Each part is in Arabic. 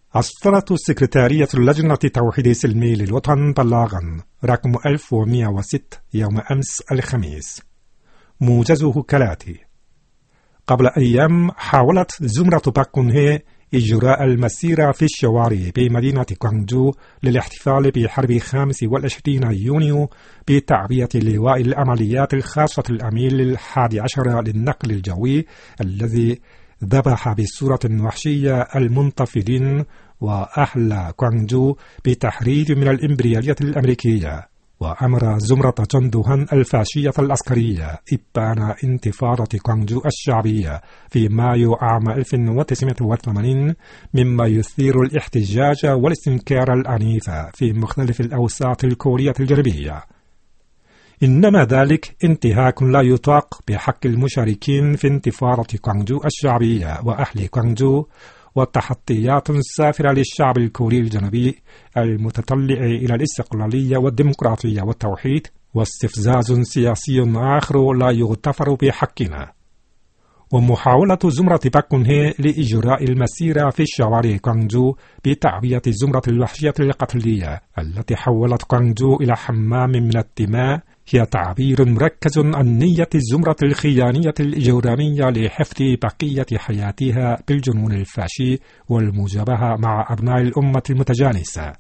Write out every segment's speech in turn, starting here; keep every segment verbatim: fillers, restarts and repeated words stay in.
أصدرت سكرتارية اللجنة التوحيد السلمي للوطن بلاغا رقم ألف ومئة وستة يوم أمس الخميس، موجزه كالآتي: قبل أيام حاولت زمرة باك كون هي إجراء المسيرة في الشوارع بمدينة غوانجدو للاحتفال بحرب خامس والعشرين يونيو بتعبئة لواء العمليات الخاصة الأميل الحادي عشر للنقل الجوي الذي ذبح بصورة وحشية المنتفضين وأهل غوانجدو بتحريض من الإمبريالية الأمريكية، وأمر زمرة جندوهان الفاشية العسكرية إبان انتفاضة غوانجدو الشعبية في مايو عام ألف وتسعمئة وثمانين، مما يثير الاحتجاج والاستنكار العنيف في مختلف الأوساط الكورية الجنوبية. إنما ذلك انتهاك لا يطاق بحق المشاركين في انتفاضة غوانجدو الشعبية وأهل غوانجدو، وتحديات سافرة للشعب الكوري الجنوبي المتطلع إلى الاستقلالية والديمقراطية والتوحيد، واستفزاز سياسي آخر لا يغتفر بحقنا. ومحاولة زمرة باك كون هي لإجراء المسيرة في شوارع غوانجدو بتعبئة الزمرة الوحشية القتلية التي حولت غوانجدو إلى حمام من الدماء هي تعبير مركز عن نية الزمرة الخيانية الإجرامية لحفظ بقية حياتها بالجنون الفاشي والمجابهة مع أبناء الأمة المتجانسة.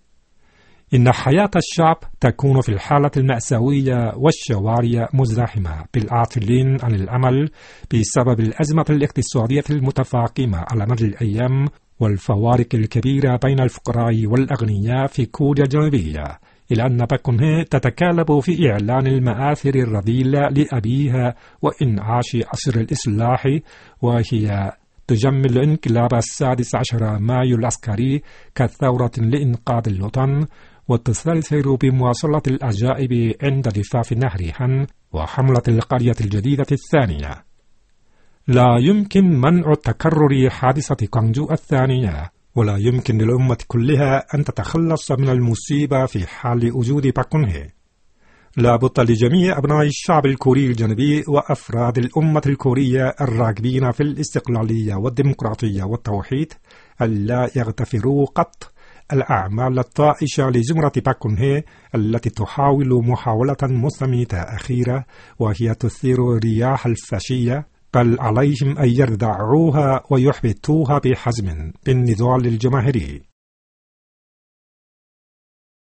إن حياة الشعب تكون في الحالة المأساوية والشوارع مزدحمة بالعاطلين عن العمل بسبب الأزمة الاقتصادية المتفاقمة على مدى الأيام والفوارق الكبيرة بين الفقراء والأغنياء في كوريا الجنوبية، إلى أن باك كون هي تتكالب في إعلان المآثر الرذيلة لأبيها وإنعاش عصر الإصلاح، وهي تجمل الانقلاب السادس عشر مايو العسكري كثورة لإنقاذ الوطن، وتسلسل بمواصلة العجائب عند ضفاف نهر هان وحملة القرية الجديدة الثانية. لا يمكن منع تكرر حادثة غوانجدو الثانية، ولا يمكن للأمة كلها أن تتخلص من المصيبة في حال وجود باك كون هي. لا بد لجميع أبناء الشعب الكوري الجنوبي وأفراد الأمة الكورية الراغبين في الاستقلالية والديمقراطية والتوحيد ألا يغتفروا قط الأعمال الطائشة لزمرة باك كون هي التي تحاول محاولة مستميتة أخيرة وهي تثير رياح الفاشية، بل عليهم أن يردعوها ويحبطوها بحزم بالنضال الجماهيري.